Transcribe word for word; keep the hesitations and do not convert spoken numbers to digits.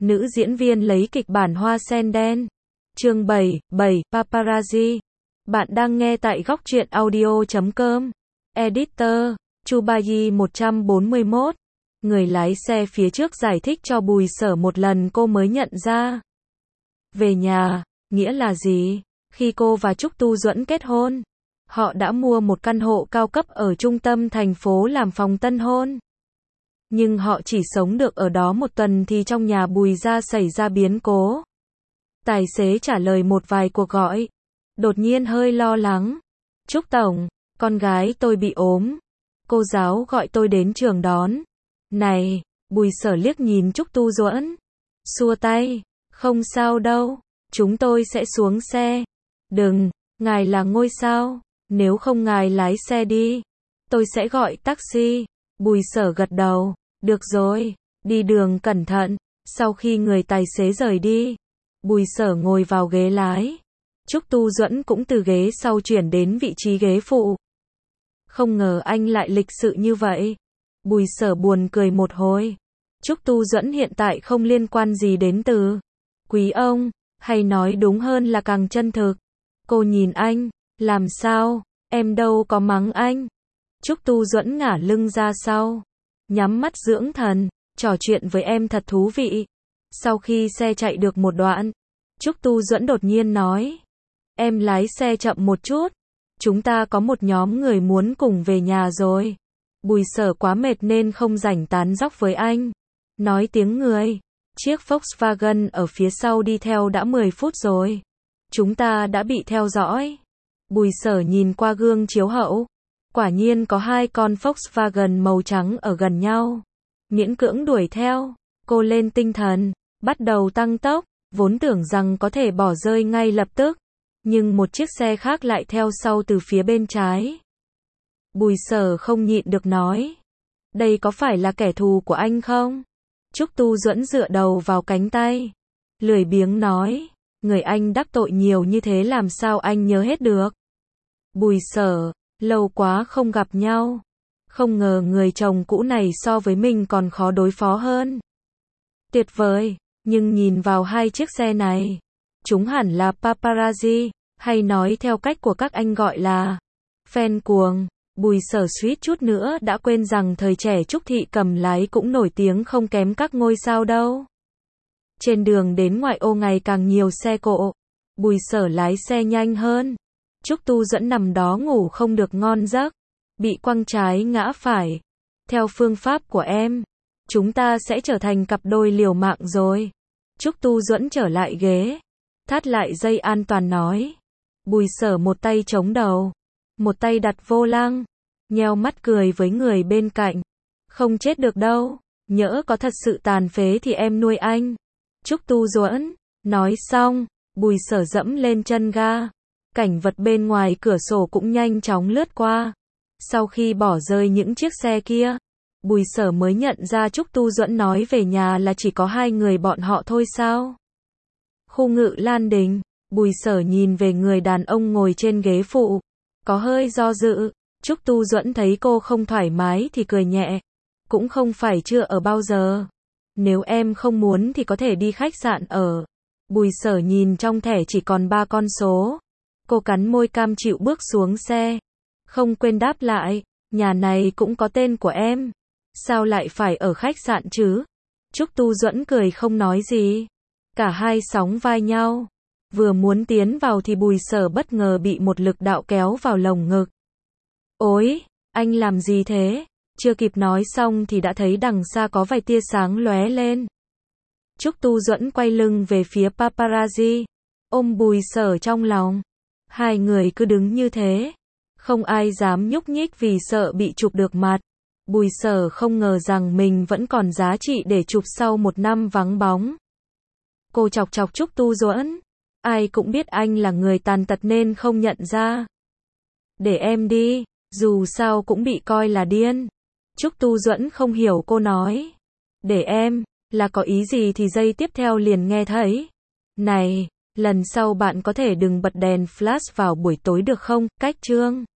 Nữ diễn viên lấy kịch bản Hoa sen đen. Chương bảy, bảy, Paparazzi. Bạn đang nghe tại góc truyện audio chấm com. Editor, Chubayi một trăm bốn mươi mốt. Người lái xe phía trước giải thích cho Bùi Sở một lần cô mới nhận ra. Về nhà, nghĩa là gì? Khi cô và Trúc Tu Duẫn kết hôn, họ đã mua một căn hộ cao cấp ở trung tâm thành phố làm phòng tân hôn. Nhưng họ chỉ sống được ở đó một tuần thì trong nhà Bùi gia xảy ra biến cố. Tài xế trả lời một vài cuộc gọi. Đột nhiên hơi lo lắng. Trúc Tổng, con gái tôi bị ốm. Cô giáo gọi tôi đến trường đón. Này, Bùi Sở liếc nhìn Trúc Tu Duẫn. Xua tay, không sao đâu, chúng tôi sẽ xuống xe. Đừng, ngài là ngôi sao, nếu không ngài lái xe đi. Tôi sẽ gọi taxi. Bùi Sở gật đầu, được rồi, đi đường cẩn thận. Sau khi người tài xế rời đi, Bùi Sở ngồi vào ghế lái. Trúc Tu Duẫn cũng từ ghế sau chuyển đến vị trí ghế phụ. Không ngờ anh lại lịch sự như vậy. Bùi Sở buồn cười một hồi. Trúc Tu Duẫn hiện tại không liên quan gì đến từ quý ông, hay nói đúng hơn là càng chân thực. Cô nhìn anh, làm sao, em đâu có mắng anh. Trúc Tu Duẫn ngả lưng ra sau, nhắm mắt dưỡng thần, trò chuyện với em thật thú vị. Sau khi xe chạy được một đoạn, Trúc Tu Duẫn đột nhiên nói, em lái xe chậm một chút, chúng ta có một nhóm người muốn cùng về nhà rồi. Bùi Sở quá mệt nên không rảnh tán dóc với anh. Nói tiếng người, chiếc Volkswagen ở phía sau đi theo đã mười phút rồi. Chúng ta đã bị theo dõi. Bùi Sở nhìn qua gương chiếu hậu. Quả nhiên có hai con Volkswagen màu trắng ở gần nhau. Miễn cưỡng đuổi theo. Cô lên tinh thần, bắt đầu tăng tốc, vốn tưởng rằng có thể bỏ rơi ngay lập tức. Nhưng một chiếc xe khác lại theo sau từ phía bên trái. Bùi Sở không nhịn được nói. Đây có phải là kẻ thù của anh không? Trúc Tu Duẫn dựa đầu vào cánh tay. Lười biếng nói. Người anh đắc tội nhiều như thế làm sao anh nhớ hết được? Bùi Sở, lâu quá không gặp nhau. Không ngờ người chồng cũ này so với mình còn khó đối phó hơn. Tuyệt vời, nhưng nhìn vào hai chiếc xe này. Chúng hẳn là paparazzi, hay nói theo cách của các anh gọi là fan cuồng. Bùi Sở suýt chút nữa đã quên rằng thời trẻ Trúc Thị cầm lái cũng nổi tiếng không kém các ngôi sao đâu. Trên đường đến ngoại ô ngày càng nhiều xe cộ. Bùi Sở lái xe nhanh hơn. Trúc Tu Duẫn nằm đó ngủ không được ngon giấc. Bị quăng trái ngã phải. Theo phương pháp của em, chúng ta sẽ trở thành cặp đôi liều mạng rồi. Trúc Tu Duẫn trở lại ghế. Thắt lại dây an toàn nói. Bùi Sở một tay chống đầu, một tay đặt vô lăng, nheo mắt cười với người bên cạnh. Không chết được đâu, nhỡ có thật sự tàn phế thì em nuôi anh. Trúc Tu Duẫn, nói xong, Bùi Sở dẫm lên chân ga. Cảnh vật bên ngoài cửa sổ cũng nhanh chóng lướt qua. Sau khi bỏ rơi những chiếc xe kia, Bùi Sở mới nhận ra Trúc Tu Duẫn nói về nhà là chỉ có hai người bọn họ thôi sao? Khu Ngự Lan Đình, Bùi Sở nhìn về người đàn ông ngồi trên ghế phụ. Có hơi do dự. Trúc Tu Duẫn thấy cô không thoải mái thì cười nhẹ. Cũng không phải chưa ở bao giờ. Nếu em không muốn thì có thể đi khách sạn ở. Bùi Sở nhìn trong thẻ chỉ còn ba con số. Cô cắn môi cam chịu bước xuống xe. Không quên đáp lại. Nhà này cũng có tên của em. Sao lại phải ở khách sạn chứ? Trúc Tu Duẫn cười không nói gì. Cả hai sóng vai nhau. Vừa muốn tiến vào thì Bùi Sở bất ngờ bị một lực đạo kéo vào lồng ngực. Ôi, anh làm gì thế? Chưa kịp nói xong thì đã thấy đằng xa có vài tia sáng lóe lên. Trúc Tu Duẫn quay lưng về phía paparazzi, ôm Bùi Sở trong lòng. Hai người cứ đứng như thế. Không ai dám nhúc nhích vì sợ bị chụp được mặt. Bùi Sở không ngờ rằng mình vẫn còn giá trị để chụp sau một năm vắng bóng. Cô chọc chọc Trúc Tu Duẫn. Ai cũng biết anh là người tàn tật nên không nhận ra. Để em đi, dù sao cũng bị coi là điên. Trúc Tu Duẫn không hiểu cô nói. Để em, là có ý gì thì giây tiếp theo liền nghe thấy. Này, lần sau bạn có thể đừng bật đèn flash vào buổi tối được không? Cách chương.